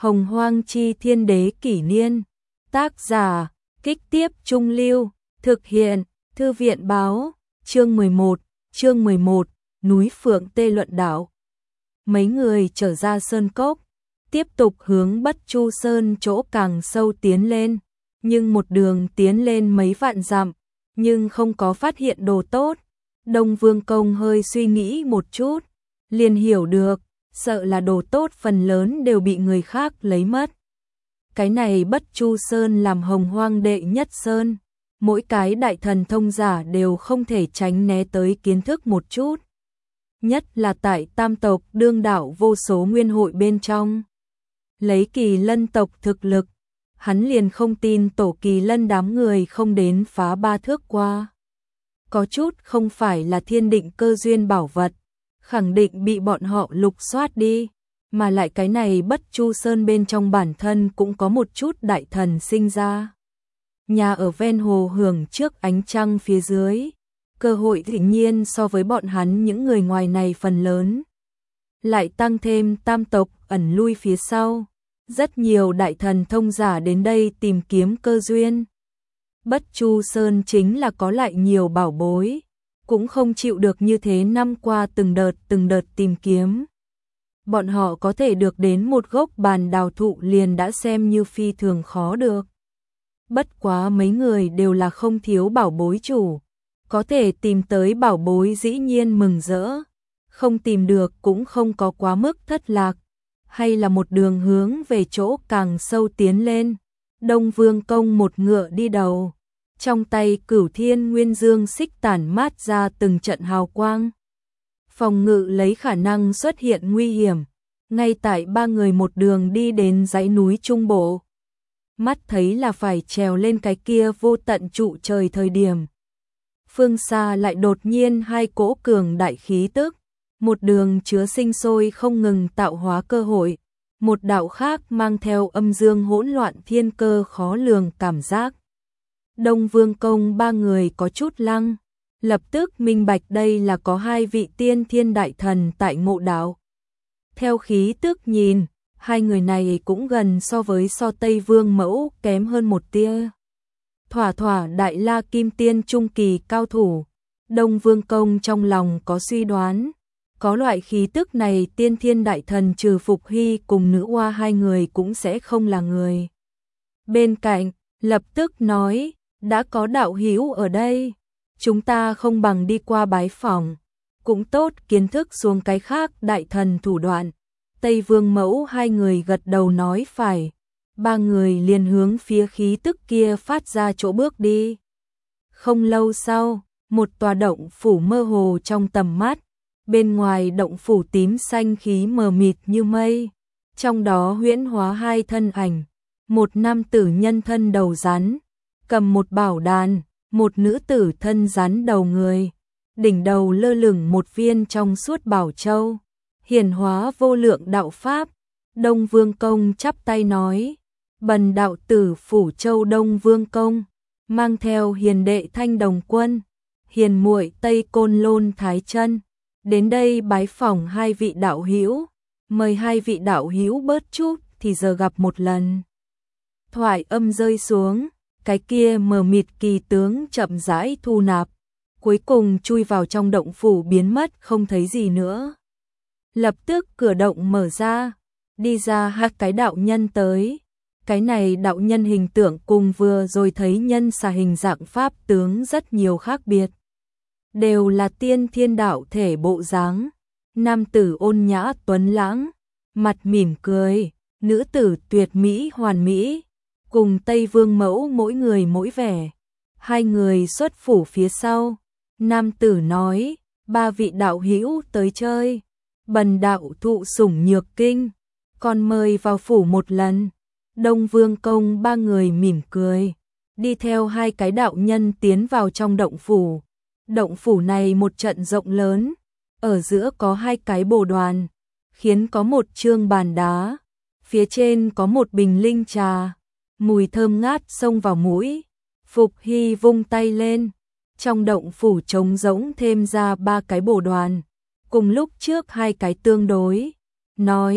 Hồng Hoang Chi Thiên Đế Kỷ Niên. Tác giả, Kích Tiếp Trung Lưu. Thực hiện, Thư viện Báo. Chương 11, Núi Phượng Tê Luận Đạo. Mấy người trở ra sơn cốc, tiếp tục hướng Bất Chu Sơn chỗ càng sâu tiến lên, nhưng một đường tiến lên mấy vạn dặm, nhưng không có phát hiện đồ tốt. Đông Vương Công hơi suy nghĩ một chút, liền hiểu được, sợ là đồ tốt phần lớn đều bị người khác lấy mất. Cái này Bất Chu Sơn làm Hồng Hoang đệ nhất sơn, mỗi cái đại thần thông giả đều không thể tránh né tới kiến thức một chút. Nhất là tại tam tộc đương đạo vô số nguyên hội bên trong. Lấy Kỳ Lân tộc thực lực, hắn liền không tin tổ Kỳ Lân đám người không đến phá 3 thước qua. Có chút không phải là thiên định cơ duyên bảo vật, khẳng định bị bọn họ lục soát đi, mà lại cái này Bất Chu Sơn bên trong bản thân cũng có một chút đại thần sinh ra. Nhà ở ven hồ hưởng trước ánh trăng phía dưới, cơ hội tự nhiên so với bọn hắn những người ngoài này phần lớn. Lại tăng thêm tam tộc ẩn lui phía sau, rất nhiều đại thần thông giả đến đây tìm kiếm cơ duyên. Bất Chu Sơn chính là có lại nhiều bảo bối, cũng không chịu được như thế năm qua từng đợt tìm kiếm. Bọn họ có thể được đến một gốc bàn đào thụ liền đã xem như phi thường khó được. Bất quá mấy người đều là không thiếu bảo bối chủ, có thể tìm tới bảo bối dĩ nhiên mừng rỡ, không tìm được cũng không có quá mức thất lạc, hay là một đường hướng về chỗ càng sâu tiến lên. Đông Vương Công một ngựa đi đầu, trong tay Cửu Thiên Nguyên Dương xích tản mát ra từng trận hào quang, phòng ngự lấy khả năng xuất hiện nguy hiểm. Ngay tại ba người một đường đi đến dãy núi Trung Bộ, mắt thấy là phải trèo lên cái kia vô tận trụ trời thời điểm, phương xa lại đột nhiên hai cỗ cường đại khí tức, một đường chứa sinh sôi không ngừng tạo hóa cơ hội, một đạo khác mang theo âm dương hỗn loạn thiên cơ khó lường cảm giác. Đông Vương Công ba người có chút lăng, lập tức minh bạch đây là có hai vị tiên thiên đại thần tại ngộ đạo. Theo khí tức nhìn, hai người này cũng gần so với Tây Vương Mẫu kém hơn một tia. Thỏa đại la kim tiên trung kỳ cao thủ. Đông Vương Công trong lòng có suy đoán, có loại khí tức này tiên thiên đại thần trừ Phục Hy cùng nữ oa hai người cũng sẽ không là người. Bên cạnh, lập tức nói, đã có đạo hữu ở đây, chúng ta không bằng đi qua bái phỏng, cũng tốt kiến thức xuống cái khác đại thần thủ đoạn. Tây Vương Mẫu hai người gật đầu nói phải, ba người liền hướng phía khí tức kia phát ra chỗ bước đi. Không lâu sau, một tòa động phủ mơ hồ trong tầm mắt, bên ngoài động phủ tím xanh khí mờ mịt như mây, trong đó huyễn hóa hai thân ảnh, một nam tử nhân thân đầu rắn, cầm một bảo đàn, một nữ tử thân rắn đầu người, đỉnh đầu lơ lửng một viên trong suốt bảo châu, hiển hóa vô lượng đạo pháp. Đông Vương Công chắp tay nói, bần đạo tử Phủ Châu Đông Vương Công, mang theo hiền đệ Thanh Đồng Quân, hiền muội Tây Côn Lôn Thái Chân, đến đây bái phỏng hai vị đạo hữu, mời hai vị đạo hữu bớt chút thì giờ gặp một lần. Thoại âm rơi xuống, cái kia mờ mịt kỳ tướng chậm rãi thu nạp, cuối cùng chui vào trong động phủ biến mất không thấy gì nữa. Lập tức cửa động mở ra, đi ra hai cái đạo nhân tới. Cái này đạo nhân hình tượng cùng vừa rồi thấy nhân xà hình dạng pháp tướng rất nhiều khác biệt. Đều là tiên thiên đạo thể bộ dáng, nam tử ôn nhã tuấn lãng, mặt mỉm cười, nữ tử tuyệt mỹ hoàn mỹ, cùng Tây Vương Mẫu mỗi người mỗi vẻ. Hai người xuất phủ phía sau, nam tử nói, ba vị đạo hữu tới chơi, bần đạo thụ sủng nhược kinh, còn mời vào phủ một lần. Đông Vương Công ba người mỉm cười, đi theo hai cái đạo nhân tiến vào trong động phủ. Động phủ này một trận rộng lớn, ở giữa có hai cái bồ đoàn, khiến có một chương bàn đá, phía trên có một bình linh trà, mùi thơm ngát xông vào mũi. Phục Hy vung tay lên, trong động phủ trống rỗng thêm ra ba cái bồ đoàn, cùng lúc trước hai cái tương đối, nói,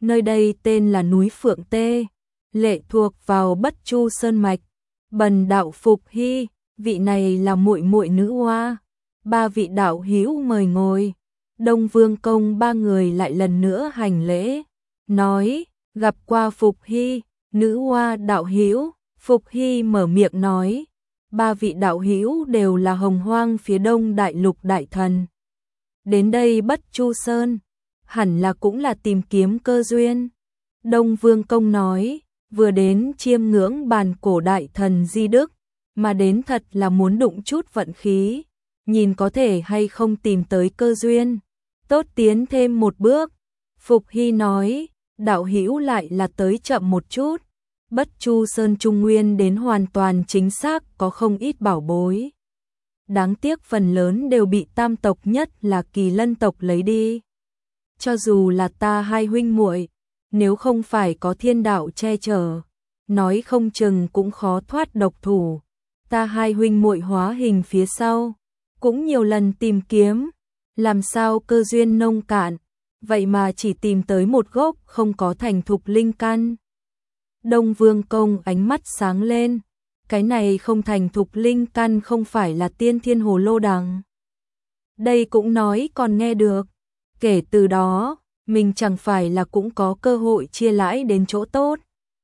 nơi đây tên là núi Phượng Tê, lệ thuộc vào Bất Chu Sơn mạch. Bần đạo Phục Hy, vị này là muội muội Nữ Hoa. Ba vị đạo hữu mời ngồi. Đông Vương Công ba người lại lần nữa hành lễ, nói, gặp qua Phục Hy, Nữ Hoa đạo hữu. Phục Hy mở miệng nói, ba vị đạo hữu đều là Hồng Hoang phía Đông Đại Lục đại thần. Đến đây Bất Chu Sơn, hẳn là cũng là tìm kiếm cơ duyên. Đông Vương Công nói, vừa đến chiêm ngưỡng bàn cổ đại thần Di Đức, mà đến thật là muốn đụng chút vận khí, nhìn có thể hay không tìm tới cơ duyên, tốt tiến thêm một bước. Phục Hy nói, đạo hữu lại là tới chậm một chút. Bất Chu Sơn Trung Nguyên đến hoàn toàn chính xác có không ít bảo bối. Đáng tiếc phần lớn đều bị tam tộc nhất là Kỳ Lân tộc lấy đi. Cho dù là ta hai huynh muội, nếu không phải có thiên đạo che chở, nói không chừng cũng khó thoát độc thủ. Ta hai huynh muội hóa hình phía sau, cũng nhiều lần tìm kiếm, làm sao cơ duyên nông cạn, vậy mà chỉ tìm tới một gốc không có thành thục linh căn. Đông Vương Công ánh mắt sáng lên, cái này không thành thục linh căn không phải là tiên thiên hồ lô đằng. Đây cũng nói còn nghe được, kể từ đó, mình chẳng phải là cũng có cơ hội chia lãi đến chỗ tốt.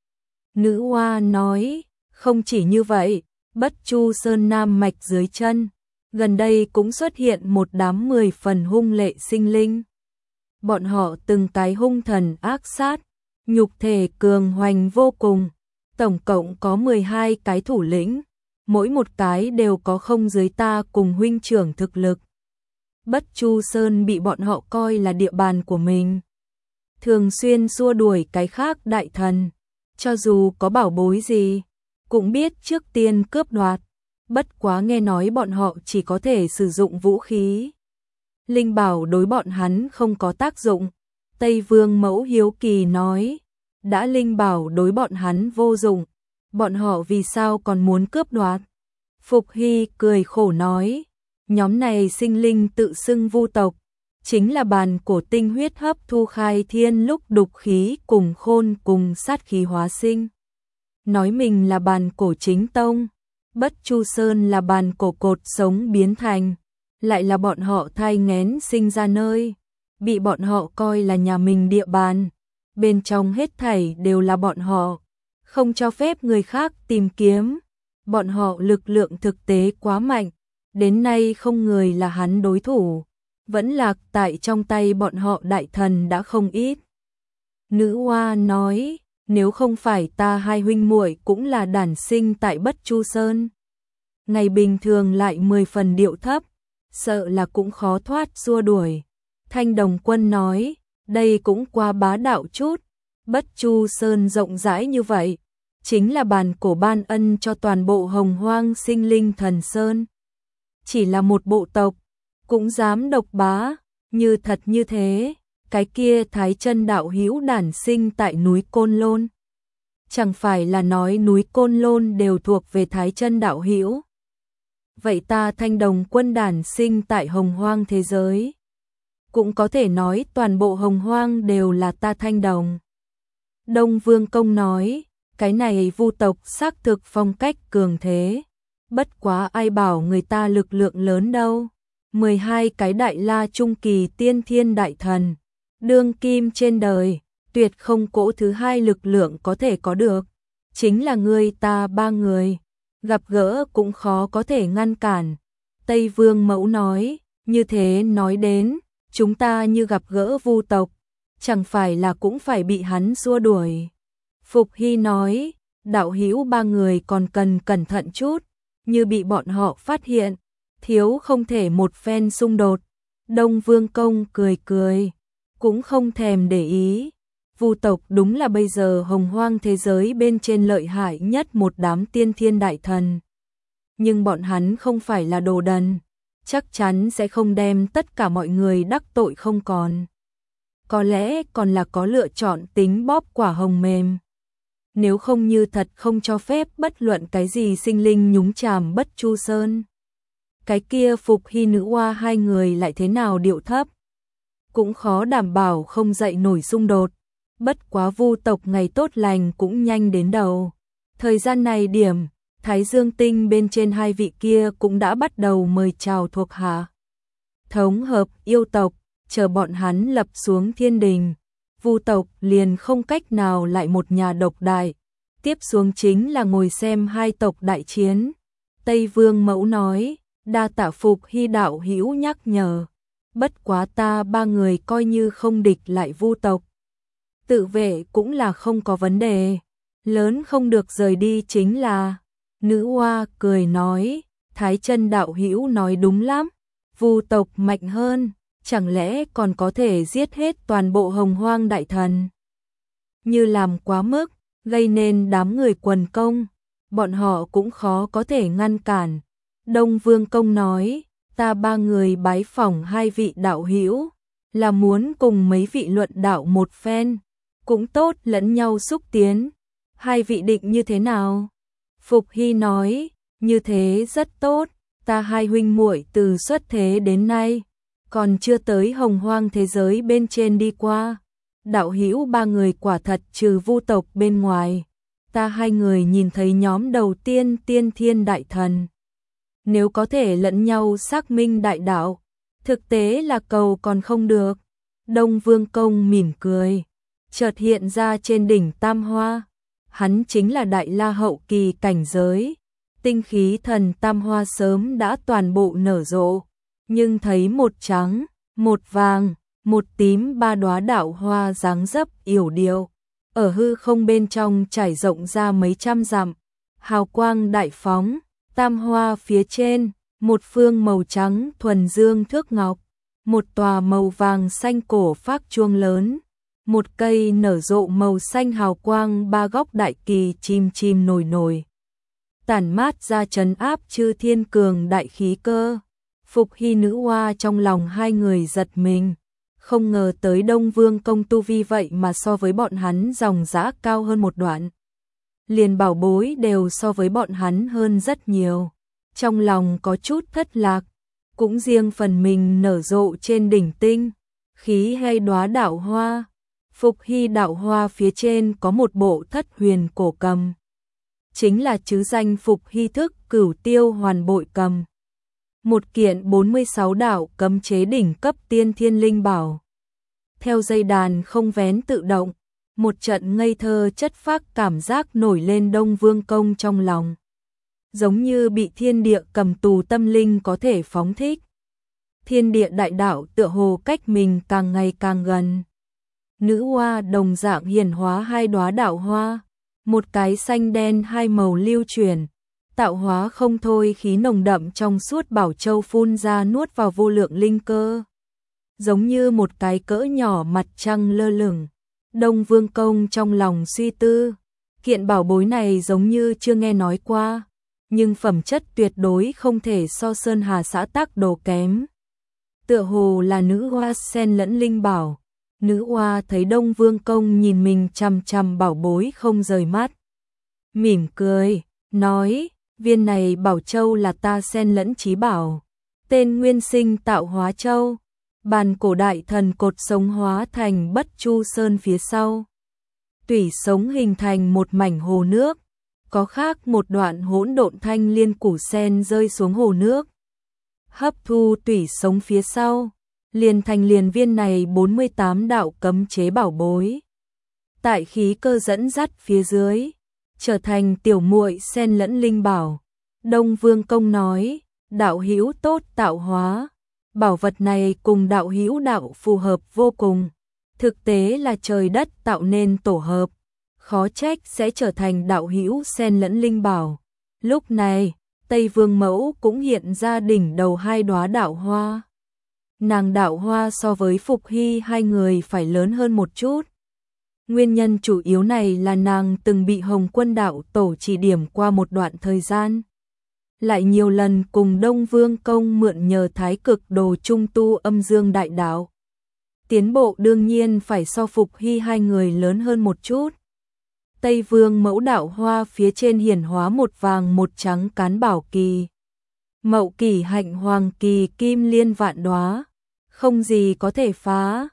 Nữ Hoa nói, không chỉ như vậy, Bất Chu Sơn Nam mạch dưới chân, gần đây cũng xuất hiện một đám 10 phần hung lệ sinh linh. Bọn họ từng cái hung thần ác sát, nhục thể cường hoành vô cùng, tổng cộng có 12 cái thủ lĩnh, mỗi một cái đều có không dưới ta cùng huynh trưởng thực lực. Bất Chu Sơn bị bọn họ coi là địa bàn của mình, thường xuyên xua đuổi cái khác đại thần, cho dù có bảo bối gì, cũng biết trước tiên cướp đoạt, bất quá nghe nói bọn họ chỉ có thể sử dụng vũ khí. Linh bảo đối bọn hắn không có tác dụng. Tây Vương Mẫu hiếu kỳ nói, đã linh bảo đối bọn hắn vô dụng, bọn họ vì sao còn muốn cướp đoạt? Phục Hy cười khổ nói, nhóm này sinh linh tự xưng vu tộc, chính là bàn cổ tinh huyết hấp thu khai thiên lúc đục khí cùng khôn cùng sát khí hóa sinh. Nói mình là bàn cổ chính tông, Bất Chu Sơn là bàn cổ cột sống biến thành, lại là bọn họ thai nghén sinh ra nơi, bị bọn họ coi là nhà mình địa bàn, bên trong hết thảy đều là bọn họ, không cho phép người khác tìm kiếm, bọn họ lực lượng thực tế quá mạnh, đến nay không người là hắn đối thủ, vẫn lạc tại trong tay bọn họ đại thần đã không ít. Nữ Hoa nói, nếu không phải ta hai huynh muội cũng là đản sinh tại Bất Chu Sơn, ngày bình thường lại 10 phần điệu thấp, sợ là cũng khó thoát xua đuổi. Thanh Đồng Quân nói, đây cũng quá bá đạo chút, Bất Chu Sơn rộng rãi như vậy, chính là bàn cổ ban ân cho toàn bộ Hồng Hoang sinh linh thần sơn. Chỉ là một bộ tộc, cũng dám độc bá, như thật như thế, cái kia Thái Chân đạo hữu đản sinh tại núi Côn Lôn. Chẳng phải là nói núi Côn Lôn đều thuộc về Thái Chân đạo hữu. Vậy ta Thanh Đồng Quân đản sinh tại Hồng Hoang thế giới, cũng có thể nói toàn bộ Hồng Hoang đều là ta Thanh Đồng. Đông Vương Công nói, cái này vu tộc xác thực phong cách cường thế, bất quá ai bảo người ta lực lượng lớn đâu. 12 cái đại la trung kỳ tiên thiên đại thần, đương kim trên đời, tuyệt không cỗ thứ hai lực lượng có thể có được, chính là người ta ba người, gặp gỡ cũng khó có thể ngăn cản. Tây Vương Mẫu nói, như thế nói đến, chúng ta như gặp gỡ vu tộc, chẳng phải là cũng phải bị hắn xua đuổi. Phục Hy nói, đạo hữu ba người còn cần cẩn thận chút, như bị bọn họ phát hiện, thiếu không thể một phen xung đột. Đông Vương Công cười cười, cũng không thèm để ý. Vu tộc đúng là bây giờ Hồng Hoang thế giới bên trên lợi hại nhất một đám tiên thiên đại thần. Nhưng bọn hắn không phải là đồ đần, chắc chắn sẽ không đem tất cả mọi người đắc tội không còn. Có lẽ còn là có lựa chọn tính bóp quả hồng mềm. Nếu không như thật không cho phép bất luận cái gì sinh linh nhúng chàm Bất Chu Sơn. Cái kia Phục Hy Nữ Hoa hai người lại thế nào điệu thấp, cũng khó đảm bảo không dậy nổi xung đột. Bất quá Vu tộc ngày tốt lành cũng nhanh đến đầu. Thời gian này điểm, Thái Dương Tinh bên trên hai vị kia cũng đã bắt đầu mời chào thuộc hạ. Thống hợp yêu tộc, chờ bọn hắn lập xuống thiên đình. Vu tộc liền không cách nào lại một nhà độc đại. Tiếp xuống chính là ngồi xem hai tộc đại chiến. Tây Vương Mẫu nói, đa tạ Phục Hy đạo hữu nhắc nhở. Bất quá ta ba người coi như không địch lại Vu tộc. Tự vệ cũng là không có vấn đề. Lớn không được rời đi chính là. Nữ Hoa cười nói, Thái Chân đạo hữu nói đúng lắm. Vu tộc mạnh hơn, chẳng lẽ còn có thể giết hết toàn bộ Hồng Hoang đại thần? Như làm quá mức, gây nên đám người quần công, bọn họ cũng khó có thể ngăn cản. Đông Vương Công nói, ta ba người bái phỏng hai vị đạo hữu, là muốn cùng mấy vị luận đạo một phen, cũng tốt lẫn nhau xúc tiến. Hai vị định như thế nào? Phục Hy nói, như thế rất tốt, ta hai huynh muội từ xuất thế đến nay, còn chưa tới Hồng Hoang thế giới bên trên đi qua. Đạo hữu ba người quả thật trừ Vu tộc bên ngoài, ta hai người nhìn thấy nhóm đầu tiên tiên thiên đại thần. Nếu có thể lẫn nhau xác minh đại đạo, thực tế là cầu còn không được. Đông Vương Công mỉm cười, chợt hiện ra trên đỉnh Tam Hoa. Hắn chính là Đại La hậu kỳ cảnh giới. Tinh khí thần Tam Hoa sớm đã toàn bộ nở rộ, nhưng thấy một trắng, một vàng, một tím ba đóa đạo hoa dáng dấp yểu điệu, ở hư không bên trong trải rộng ra mấy trăm dặm, hào quang đại phóng. Tam hoa phía trên, một phương màu trắng thuần dương thước ngọc, một tòa màu vàng xanh cổ phác chuông lớn, một cây nở rộ màu xanh hào quang ba góc đại kỳ chim chim nổi nổi. Tản mát ra trấn áp chư thiên cường đại khí cơ. Phục Hy Nữ Hoa trong lòng hai người giật mình, không ngờ tới Đông Vương Công tu vi vậy mà so với bọn hắn dòng dã cao hơn một đoạn. Liền bảo bối đều so với bọn hắn hơn rất nhiều. Trong lòng có chút thất lạc, cũng riêng phần mình nở rộ trên đỉnh tinh, khí hay đóa đạo hoa. Phục Hy đạo hoa phía trên có một bộ thất huyền cổ cầm, chính là chứ danh Phục Hy thức Cửu Tiêu Hoàn Bội cầm. Một kiện 46 đạo cấm chế đỉnh cấp tiên thiên linh bảo. Theo dây đàn không vén tự động, một trận ngây thơ chất phác cảm giác nổi lên Đông Vương Công trong lòng. Giống như bị thiên địa cầm tù tâm linh có thể phóng thích. Thiên địa đại đạo tựa hồ cách mình càng ngày càng gần. Nữ hoa đồng dạng hiển hóa hai đóa đạo hoa, một cái xanh đen hai màu lưu chuyển, tạo hóa không thôi khí nồng đậm trong suốt bảo châu phun ra nuốt vào vô lượng linh cơ. Giống như một cái cỡ nhỏ mặt trăng lơ lửng. Đông Vương Công trong lòng suy tư, kiện bảo bối này giống như chưa nghe nói qua, nhưng phẩm chất tuyệt đối không thể so Sơn Hà xã Tắc Đồ kém. Tựa hồ là nữ hoa sen lẫn linh bảo. Nữ hoa thấy Đông Vương Công nhìn mình chằm chằm bảo bối không rời mắt, mỉm cười, nói, viên này bảo châu là ta sen lẫn chí bảo, tên nguyên sinh tạo hóa châu. Bàn cổ đại thần cột sống hóa thành Bất Chu Sơn phía sau. Tủy sống hình thành một mảnh hồ nước, có khác một đoạn hỗn độn thanh liên củ sen rơi xuống hồ nước. Hấp thu tủy sống phía sau, liền thành liền viên này 48 đạo cấm chế bảo bối. Tại khí cơ dẫn dắt phía dưới, trở thành tiểu muội sen lẫn linh bảo. Đông Vương Công nói, đạo hữu tốt tạo hóa. Bảo vật này cùng đạo hữu đạo phù hợp vô cùng. Thực tế là trời đất tạo nên tổ hợp, khó trách sẽ trở thành đạo hữu sen lẫn linh bảo. Lúc này, Tây Vương Mẫu cũng hiện ra đỉnh đầu hai đóa đạo hoa. Nàng đạo hoa so với Phục Hy hai người phải lớn hơn một chút. Nguyên nhân chủ yếu này là nàng từng bị Hồng Quân đạo tổ chỉ điểm qua một đoạn thời gian. Lại nhiều lần cùng Đông Vương Công mượn nhờ Thái Cực Đồ trung tu âm dương đại đạo. Tiến bộ đương nhiên phải so Phục Hy hai người lớn hơn một chút. Tây Vương Mẫu đạo hoa phía trên hiển hóa một vàng một trắng cán bảo kỳ. Mậu kỳ hạnh hoàng kỳ kim liên vạn đóa, không gì có thể phá.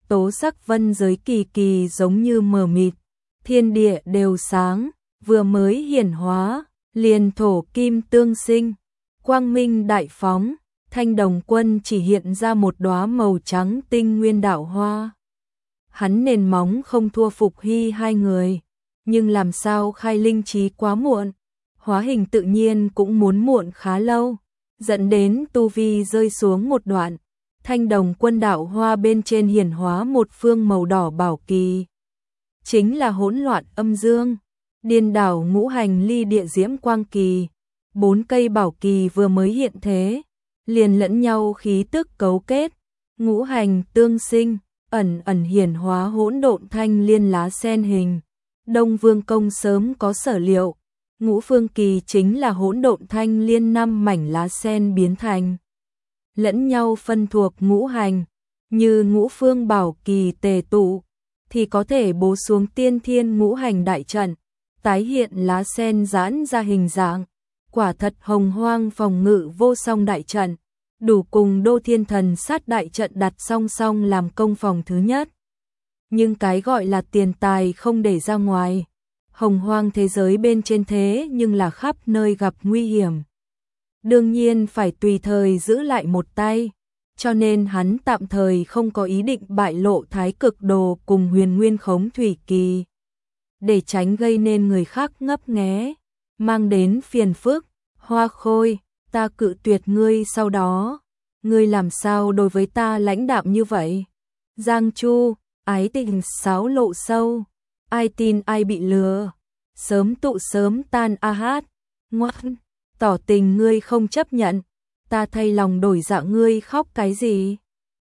tố sắc vân giới kỳ kỳ giống như mờ mịt, thiên địa đều sáng, vừa mới hiển hóa, liền thổ kim tương sinh, quang minh đại phóng, Thanh Đồng Quân chỉ hiện ra một đóa màu trắng tinh nguyên đạo hoa. Hắn nền móng không thua Phục Hy hai người, nhưng làm sao khai linh trí quá muộn, hóa hình tự nhiên cũng muốn muộn khá lâu, dẫn đến tu vi rơi xuống một đoạn. Thanh Đồng Quân đạo hoa bên trên hiển hóa một phương màu đỏ bảo kỳ, chính là hỗn loạn âm dương, điên đảo ngũ hành ly địa diễm quang kỳ. 4 cây bảo kỳ vừa mới hiện thế, liền lẫn nhau khí tức cấu kết, ngũ hành tương sinh, ẩn ẩn hiển hóa hỗn độn thanh liên lá sen hình. Đông Vương Công sớm có sở liệu, ngũ phương kỳ chính là hỗn độn thanh liên 5 mảnh lá sen biến thành, lẫn nhau phân thuộc ngũ hành, như ngũ phương bảo kỳ tề tụ, thì có thể bố xuống tiên thiên ngũ hành đại trận, tái hiện lá sen giãn ra hình dạng, quả thật hồng hoang phòng ngự vô song đại trận, đủ cùng Đô Thiên Thần Sát đại trận đặt song song làm công phòng thứ nhất. Nhưng cái gọi là tiền tài không để ra ngoài, hồng hoang thế giới bên trên thế nhưng là khắp nơi gặp nguy hiểm. Đương nhiên phải tùy thời giữ lại một tay, cho nên hắn tạm thời không có ý định bại lộ Thái Cực Đồ cùng Huyền Nguyên Khống Thủy Kỳ, để tránh gây nên người khác ngấp nghé, mang đến phiền phức. Hoa Khôi, ta cự tuyệt ngươi sau đó, ngươi làm sao đối với ta lãnh đạm như vậy? Giang Chu, ái tình sáo lộ sâu, ai tin ai bị lừa, sớm tụ sớm tan a hát, ngoan, tỏ tình ngươi không chấp nhận, ta thay lòng đổi dạ ngươi khóc cái gì?